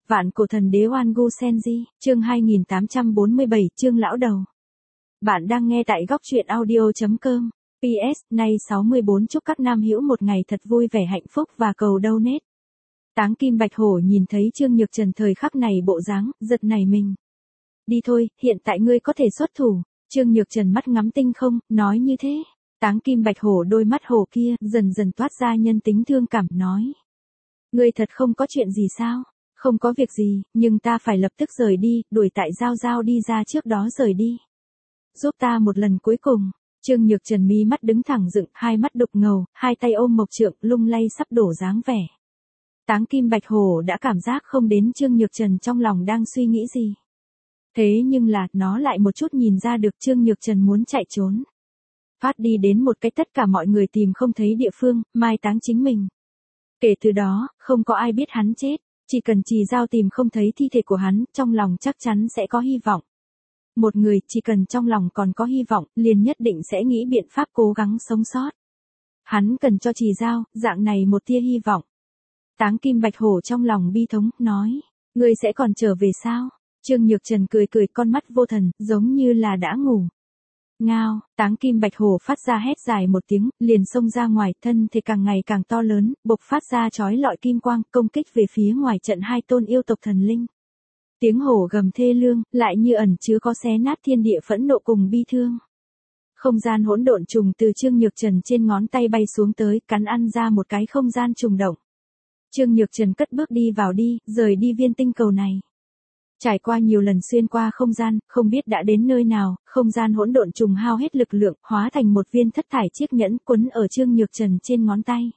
Vạn cổ thần đế Oan Gu Senji, chương 2847, chương lão đầu. Bạn đang nghe tại góc truyện audio.com. PS, nay 64 chúc các nam hữu một ngày thật vui vẻ hạnh phúc và cầu donate. Táng Kim Bạch Hổ nhìn thấy Trương Nhược Trần thời khắc này bộ dáng, giật nảy mình. Đi thôi, hiện tại ngươi có thể xuất thủ. Trương Nhược Trần mắt ngắm tinh không, nói như thế. Táng Kim Bạch Hổ đôi mắt hổ kia, dần dần toát ra nhân tính thương cảm nói. Ngươi thật không có chuyện gì sao? Không có việc gì, nhưng ta phải lập tức rời đi, đuổi tại Giao Giao đi ra trước đó rời đi. Giúp ta một lần cuối cùng. Trương Nhược Trần mí mắt đứng thẳng dựng, hai mắt đục ngầu, hai tay ôm mộc trượng, lung lay sắp đổ dáng vẻ. Táng Kim Bạch Hổ đã cảm giác không đến Trương Nhược Trần trong lòng đang suy nghĩ gì. Thế nhưng là, nó lại một chút nhìn ra được Trương Nhược Trần muốn chạy trốn. Phát đi đến một cái tất cả mọi người tìm không thấy địa phương, mai táng chính mình. Kể từ đó, không có ai biết hắn chết, chỉ cần Trì Giao tìm không thấy thi thể của hắn, trong lòng chắc chắn sẽ có hy vọng. Một người chỉ cần trong lòng còn có hy vọng, liền nhất định sẽ nghĩ biện pháp cố gắng sống sót. Hắn cần cho Trì Giao, dạng này một tia hy vọng. Táng Kim Bạch Hổ trong lòng bi thống, nói, ngươi sẽ còn trở về sao? Trương Nhược Trần cười cười con mắt vô thần, giống như là đã ngủ. Ngao, Táng Kim Bạch Hổ phát ra hét dài một tiếng, liền xông ra ngoài, thân thể càng ngày càng to lớn, bộc phát ra chói lọi kim quang, công kích về phía ngoài trận hai tôn yêu tộc thần linh. Tiếng hổ gầm thê lương, lại như ẩn chứa có xé nát thiên địa phẫn nộ cùng bi thương. Không gian hỗn độn trùng từ Trương Nhược Trần trên ngón tay bay xuống tới, cắn ăn ra một cái không gian trùng động. Trương Nhược Trần cất bước đi vào đi, rời đi viên tinh cầu này. Trải qua nhiều lần xuyên qua không gian, không biết đã đến nơi nào, không gian hỗn độn trùng hao hết lực lượng, hóa thành một viên thất thải chiếc nhẫn quấn ở Trương Nhược Trần trên ngón tay.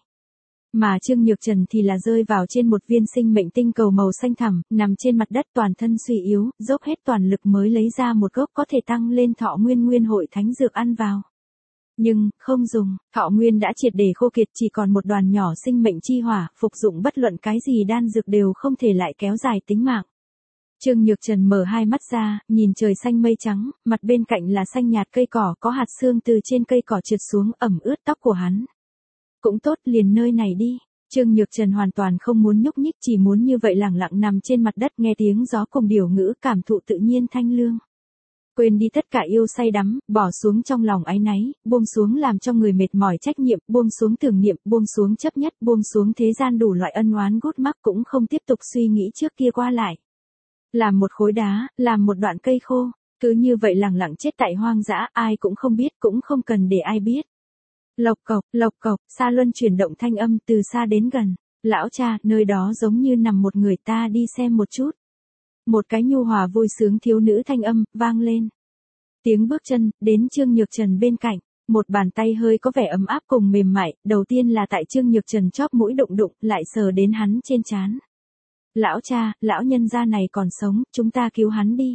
Mà Trương Nhược Trần thì là rơi vào trên một viên sinh mệnh tinh cầu màu xanh thẳm, nằm trên mặt đất toàn thân suy yếu, dốc hết toàn lực mới lấy ra một gốc có thể tăng lên thọ nguyên hội thánh dược ăn vào. Nhưng, không dùng, thọ nguyên đã triệt để khô kiệt, chỉ còn một đoàn nhỏ sinh mệnh chi hỏa, phục dụng bất luận cái gì đan dược đều không thể lại kéo dài tính mạng. Trương Nhược Trần mở hai mắt ra, nhìn trời xanh mây trắng, mặt bên cạnh là xanh nhạt cây cỏ, có hạt sương từ trên cây cỏ trượt xuống, ẩm ướt tóc của hắn. Cũng tốt, liền nơi này đi. Trương Nhược Trần hoàn toàn không muốn nhúc nhích, chỉ muốn như vậy lẳng lặng nằm trên mặt đất nghe tiếng gió cùng điều ngữ, cảm thụ tự nhiên thanh lương. Quên đi tất cả yêu say đắm, bỏ xuống trong lòng áy náy, buông xuống làm cho người mệt mỏi trách nhiệm, buông xuống tưởng niệm, buông xuống chấp nhất, buông xuống thế gian đủ loại ân oán gút mắc, cũng không tiếp tục suy nghĩ trước kia qua lại. Làm một khối đá, làm một đoạn cây khô, cứ như vậy lẳng lặng chết tại hoang dã, ai cũng không biết, cũng không cần để ai biết. Lộc cộc, xa luân chuyển động thanh âm từ xa đến gần. Lão cha, nơi đó giống như nằm một người, ta đi xem một chút. Một cái nhu hòa vui sướng thiếu nữ thanh âm, vang lên. Tiếng bước chân, đến Trương Nhược Trần bên cạnh. Một bàn tay hơi có vẻ ấm áp cùng mềm mại, đầu tiên là tại Trương Nhược Trần chóp mũi đụng đụng, lại sờ đến hắn trên trán. Lão cha, lão nhân gia này còn sống, chúng ta cứu hắn đi.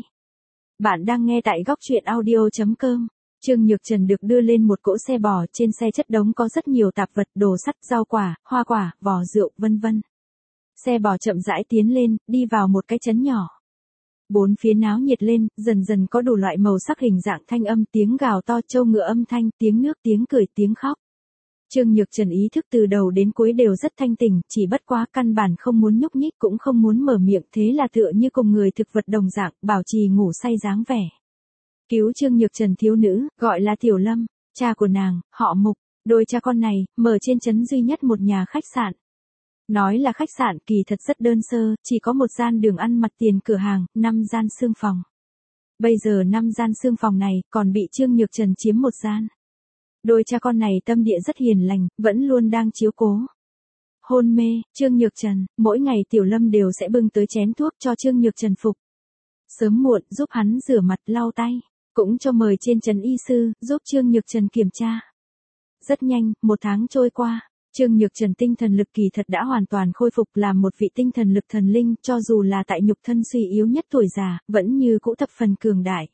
Bạn đang nghe tại góc truyện audio.com. Trương Nhược Trần được đưa lên một cỗ xe bò, trên xe chất đống có rất nhiều tạp vật, đồ sắt, rau quả, hoa quả, vò rượu, vân vân. Xe bò chậm rãi tiến lên, đi vào một cái trấn nhỏ. Bốn phía náo nhiệt lên, dần dần có đủ loại màu sắc hình dạng thanh âm, tiếng gào to, trâu ngựa âm thanh, tiếng nước, tiếng cười, tiếng khóc. Trương Nhược Trần ý thức từ đầu đến cuối đều rất thanh tỉnh, chỉ bất quá căn bản không muốn nhúc nhích cũng không muốn mở miệng, thế là tựa như cùng người thực vật đồng dạng, bảo trì ngủ say dáng vẻ. Cứu Trương Nhược Trần thiếu nữ, gọi là Tiểu Lâm, cha của nàng, họ Mục, đôi cha con này, mở trên trấn duy nhất một nhà khách sạn. Nói là khách sạn, kỳ thật rất đơn sơ, chỉ có một gian đường ăn mặt tiền cửa hàng, 5 gian xương phòng. Bây giờ 5 gian xương phòng này, còn bị Trương Nhược Trần chiếm một gian. Đôi cha con này tâm địa rất hiền lành, vẫn luôn đang chiếu cố. Hôn mê, Trương Nhược Trần, mỗi ngày Tiểu Lâm đều sẽ bưng tới chén thuốc cho Trương Nhược Trần phục. Sớm muộn, giúp hắn rửa mặt, lau tay, cũng cho mời trên trấn y sư, giúp Trương Nhược Trần kiểm tra. Rất nhanh, 1 tháng trôi qua, Trương Nhược Trần tinh thần lực kỳ thật đã hoàn toàn khôi phục, làm một vị tinh thần lực thần linh, cho dù là tại nhục thân suy yếu nhất tuổi già, vẫn như cũ thập phần cường đại.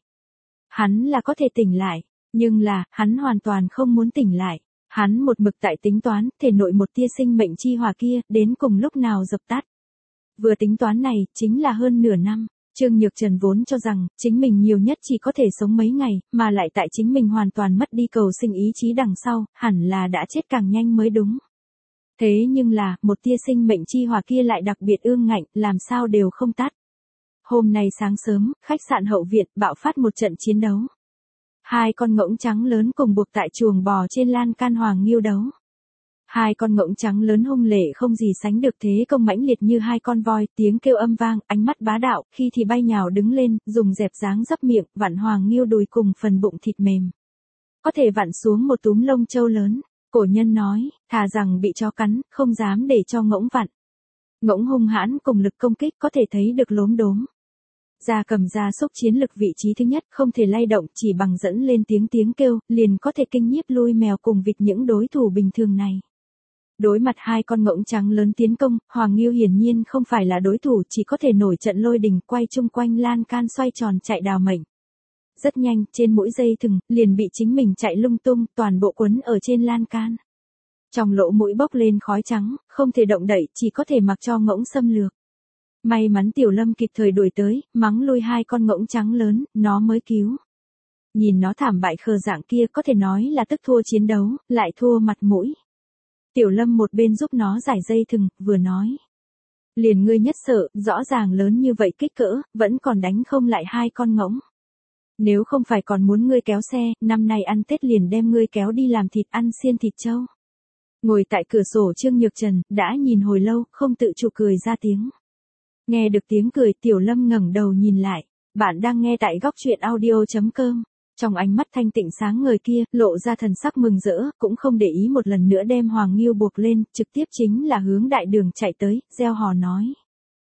Hắn là có thể tỉnh lại. Nhưng là, hắn hoàn toàn không muốn tỉnh lại. Hắn một mực tại tính toán, thể nội một tia sinh mệnh chi hỏa kia, đến cùng lúc nào dập tắt. Vừa tính toán này, chính là hơn nửa năm. Trương Nhược Trần vốn cho rằng, chính mình nhiều nhất chỉ có thể sống mấy ngày, mà lại tại chính mình hoàn toàn mất đi cầu sinh ý chí đằng sau, hẳn là đã chết càng nhanh mới đúng. Thế nhưng là, một tia sinh mệnh chi hỏa kia lại đặc biệt ương ngạnh, làm sao đều không tắt. Hôm nay sáng sớm, khách sạn hậu viện bạo phát một trận chiến đấu. Hai con ngỗng trắng lớn cùng buộc tại chuồng bò trên lan can hoàng nghêu đấu. Hai con ngỗng trắng lớn hung lệ không gì sánh được, thế công mãnh liệt như hai con voi, tiếng kêu âm vang, ánh mắt bá đạo, khi thì bay nhào đứng lên, dùng dẹp dáng dấp miệng, vặn hoàng nghêu đùi cùng phần bụng thịt mềm. Có thể vặn xuống một túm lông trâu lớn. Cổ nhân nói, thà rằng bị chó cắn, không dám để cho ngỗng vặn. Ngỗng hung hãn cùng lực công kích có thể thấy được lốm đốm. Gia cầm gia súc chiến lực vị trí thứ nhất không thể lay động, chỉ bằng dẫn lên tiếng kêu, liền có thể kinh nhiếp lui mèo cùng vịt những đối thủ bình thường này. Đối mặt hai con ngỗng trắng lớn tiến công, Hoàng Nghêu hiển nhiên không phải là đối thủ, chỉ có thể nổi trận lôi đình quay chung quanh lan can xoay tròn chạy đào mệnh. Rất nhanh, trên mũi dây thừng, liền bị chính mình chạy lung tung, toàn bộ quấn ở trên lan can. Trong lỗ mũi bốc lên khói trắng, không thể động đậy, chỉ có thể mặc cho ngỗng xâm lược. May mắn Tiểu Lâm kịp thời đuổi tới, mắng lui hai con ngỗng trắng lớn, nó mới cứu. Nhìn nó thảm bại khờ dạng kia có thể nói là tức thua chiến đấu, lại thua mặt mũi. Tiểu Lâm một bên giúp nó giải dây thừng, vừa nói. Liền ngươi nhất sợ, rõ ràng lớn như vậy kích cỡ, vẫn còn đánh không lại hai con ngỗng. Nếu không phải còn muốn ngươi kéo xe, năm nay ăn Tết liền đem ngươi kéo đi làm thịt ăn xiên thịt trâu. Ngồi tại cửa sổ Trương Nhược Trần, đã nhìn hồi lâu, không tự chủ cười ra tiếng. Nghe được tiếng cười, Tiểu Lâm ngẩng đầu nhìn lại. Bạn đang nghe tại góc truyện audio.com. Trong ánh mắt thanh tịnh sáng ngời kia, lộ ra thần sắc mừng rỡ, cũng không để ý một lần nữa đem Hoàng Nghêu buộc lên, trực tiếp chính là hướng đại đường chạy tới, reo hò nói.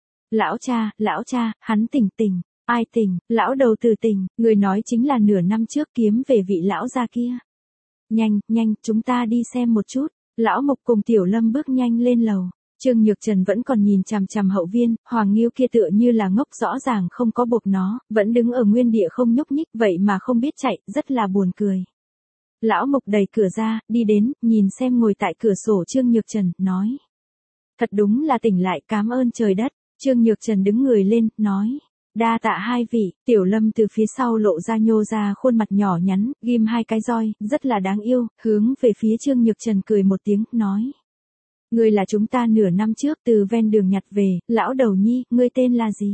Lão cha, hắn tỉnh. Ai tỉnh, lão đầu tử tỉnh, người nói chính là nửa năm trước kiếm về vị lão gia kia. Nhanh, chúng ta đi xem một chút. Lão Mục cùng Tiểu Lâm bước nhanh lên lầu. Trương Nhược Trần vẫn còn nhìn chằm chằm hậu viên, Hoàng Nghêu kia tựa như là ngốc, rõ ràng không có buộc nó, vẫn đứng ở nguyên địa không nhúc nhích, vậy mà không biết chạy, rất là buồn cười. Lão Mục đẩy cửa ra, đi đến, nhìn xem ngồi tại cửa sổ Trương Nhược Trần, nói. Thật đúng là tỉnh lại, cám ơn trời đất. Trương Nhược Trần đứng người lên, nói. Đa tạ hai vị. Tiểu Lâm từ phía sau lộ ra nhô ra khuôn mặt nhỏ nhắn, ghim hai cái roi, rất là đáng yêu, hướng về phía Trương Nhược Trần cười một tiếng, nói. Ngươi là chúng ta nửa năm trước từ ven đường nhặt về, lão đầu nhi, ngươi tên là gì?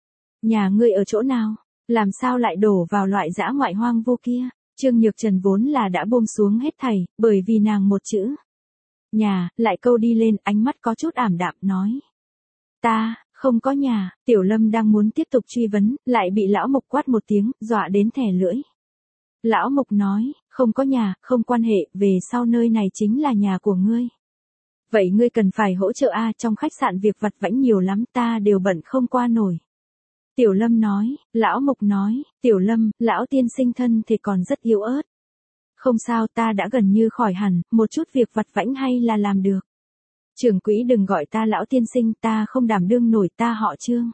Nhà ngươi ở chỗ nào? Làm sao lại đổ vào loại dã ngoại hoang vô kia? Trương Nhược Trần vốn là đã buông xuống hết thảy, bởi vì nàng một chữ. Nhà, lại câu đi lên, ánh mắt có chút ảm đạm, nói. Ta, không có nhà. Tiểu Lâm đang muốn tiếp tục truy vấn, lại bị lão Mục quát một tiếng, dọa đến thẻ lưỡi. Lão Mục nói, không có nhà, không quan hệ, về sau nơi này chính là nhà của ngươi. Vậy ngươi cần phải hỗ trợ trong khách sạn việc vặt vãnh nhiều lắm, ta đều bận không qua nổi. Tiểu Lâm nói, lão Mục nói, Tiểu Lâm, lão tiên sinh thân thì còn rất yếu ớt. Không sao, ta đã gần như khỏi hẳn, một chút việc vặt vãnh hay là làm được. Trưởng quỹ đừng gọi ta lão tiên sinh, ta không đảm đương nổi, ta họ Trương.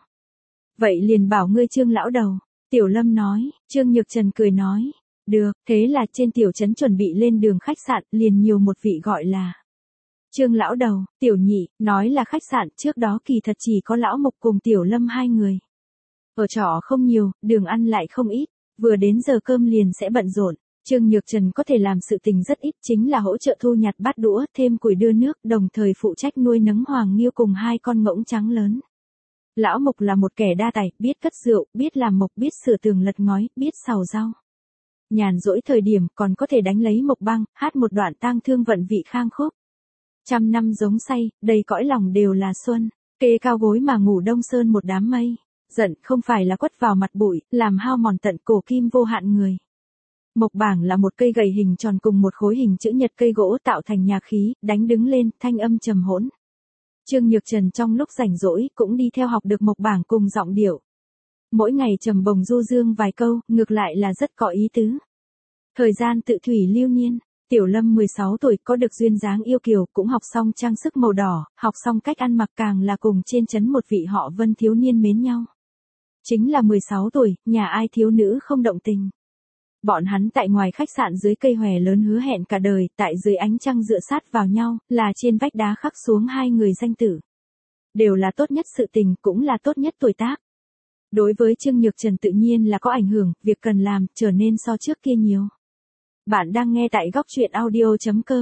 Vậy liền bảo ngươi Trương lão đầu. Tiểu Lâm nói, Trương Nhược Trần cười nói, được, thế là trên tiểu trấn chuẩn bị lên đường khách sạn, liền nhiều một vị gọi là Trương lão đầu. Tiểu Nhị, nói là khách sạn, trước đó kỳ thật chỉ có lão Mục cùng Tiểu Lâm hai người. Ở trọ không nhiều, đường ăn lại không ít, vừa đến giờ cơm liền sẽ bận rộn. Trương Nhược Trần có thể làm sự tình rất ít, chính là hỗ trợ thu nhặt bát đũa, thêm củi đưa nước, đồng thời phụ trách nuôi nấng Hoàng Nghêu cùng hai con ngỗng trắng lớn. Lão Mục là một kẻ đa tài, biết cất rượu, biết làm mộc, biết sửa tường lật ngói, biết xào rau. Nhàn rỗi thời điểm còn có thể đánh lấy mộc băng, hát một đoạn tang thương vận vị khang khúc. Trăm năm giống say, đầy cõi lòng đều là xuân, kê cao gối mà ngủ đông sơn một đám mây. Giận không phải là quất vào mặt bụi, làm hao mòn tận cổ kim vô hạn người. Mộc bảng là một cây gậy hình tròn cùng một khối hình chữ nhật cây gỗ tạo thành nhạc khí, đánh đứng lên, thanh âm trầm hỗn. Trương Nhược Trần trong lúc rảnh rỗi cũng đi theo học được mộc bảng cùng giọng điệu. Mỗi ngày trầm bồng du dương vài câu, ngược lại là rất có ý tứ. Thời gian tự thủy lưu niên, Tiểu Lâm 16 tuổi có được duyên dáng yêu kiều, cũng học xong trang sức màu đỏ, học xong cách ăn mặc, càng là cùng trên trấn một vị họ Vân thiếu niên mến nhau. Chính là 16 tuổi, nhà ai thiếu nữ không động tình. Bọn hắn tại ngoài khách sạn dưới cây hòe lớn hứa hẹn cả đời, tại dưới ánh trăng dựa sát vào nhau, là trên vách đá khắc xuống hai người danh tử. Đều là tốt nhất sự tình, cũng là tốt nhất tuổi tác. Đối với Trương Nhược Trần tự nhiên là có ảnh hưởng, việc cần làm, trở nên so trước kia nhiều. Bạn đang nghe tại góc truyện audio.com.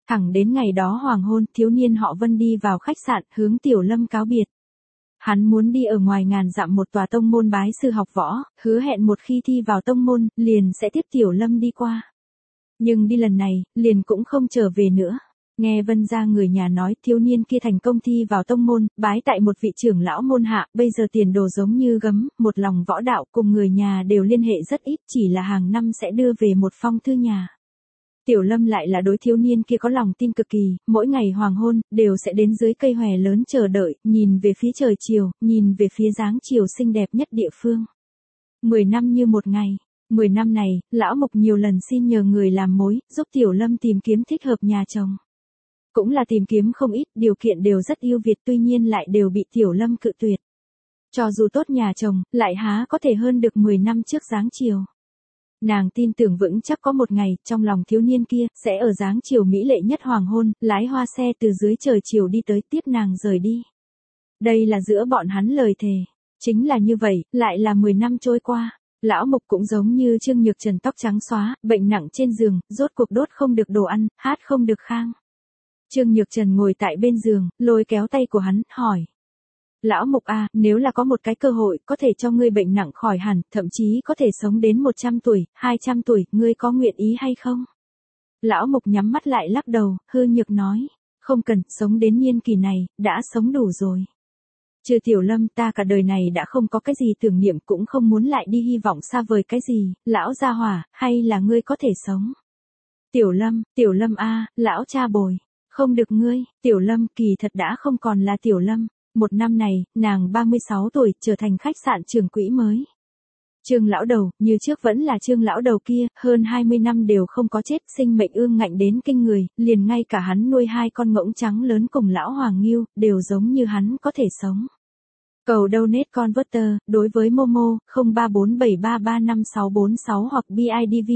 Thẳng đến ngày đó hoàng hôn, thiếu niên họ Vân đi vào khách sạn, hướng Tiểu Lâm cáo biệt. Hắn muốn đi ở ngoài ngàn dặm một tòa tông môn bái sư học võ, hứa hẹn một khi thi vào tông môn, liền sẽ tiếp Tiểu Lâm đi qua. Nhưng đi lần này, liền cũng không trở về nữa. Nghe Vân gia người nhà nói thiếu niên kia thành công thi vào tông môn, bái tại một vị trưởng lão môn hạ, bây giờ tiền đồ giống như gấm, một lòng võ đạo cùng người nhà đều liên hệ rất ít, chỉ là hàng năm sẽ đưa về một phong thư nhà. Tiểu Lâm lại là đối thiếu niên kia có lòng tin cực kỳ, mỗi ngày hoàng hôn, đều sẽ đến dưới cây hòe lớn chờ đợi, nhìn về phía trời chiều, nhìn về phía dáng chiều xinh đẹp nhất địa phương. 10 năm như một ngày. 10 năm này, lão Mục nhiều lần xin nhờ người làm mối, giúp Tiểu Lâm tìm kiếm thích hợp nhà chồng. Cũng là tìm kiếm không ít, điều kiện đều rất ưu việt, tuy nhiên lại đều bị Tiểu Lâm cự tuyệt. Cho dù tốt nhà chồng, lại há có thể hơn được 10 năm trước dáng chiều. Nàng tin tưởng vững chắc có một ngày, trong lòng thiếu niên kia, sẽ ở dáng chiều mỹ lệ nhất hoàng hôn, lái hoa xe từ dưới trời chiều đi tới tiếp nàng rời đi. Đây là giữa bọn hắn lời thề. Chính là như vậy, lại là 10 năm trôi qua. Lão Mục cũng giống như Trương Nhược Trần tóc trắng xóa, bệnh nặng trên giường, rốt cuộc đốt không được đồ ăn, hát không được khang. Trương Nhược Trần ngồi tại bên giường, lôi kéo tay của hắn, hỏi. Lão Mục à, nếu là có một cái cơ hội, có thể cho ngươi bệnh nặng khỏi hẳn, thậm chí có thể sống đến 100 tuổi, 200 tuổi, ngươi có nguyện ý hay không? Lão Mục nhắm mắt lại lắc đầu, hư nhược nói. Không cần, sống đến niên kỳ này, đã sống đủ rồi. Trừ Tiểu Lâm ta cả đời này đã không có cái gì tưởng niệm cũng không muốn lại đi hy vọng xa vời cái gì, lão gia hỏa, hay là ngươi có thể sống? Tiểu Lâm a, lão cha bồi. Không được ngươi, Tiểu Lâm kỳ thật đã không còn là Tiểu Lâm. Một năm này, nàng 36 tuổi, trở thành khách sạn trưởng quỹ mới. Trương lão đầu, như trước vẫn là Trương lão đầu kia, hơn 20 năm đều không có chết, sinh mệnh ương ngạnh đến kinh người, liền ngay cả hắn nuôi 2 con ngỗng trắng lớn cùng lão Hoàng Ngưu, đều giống như hắn có thể sống. Cầu donate converter, đối với Momo, 0347335646 hoặc BIDV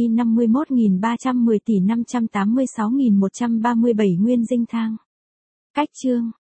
51310 tỷ 586.137 nguyên dinh thang. Cách chương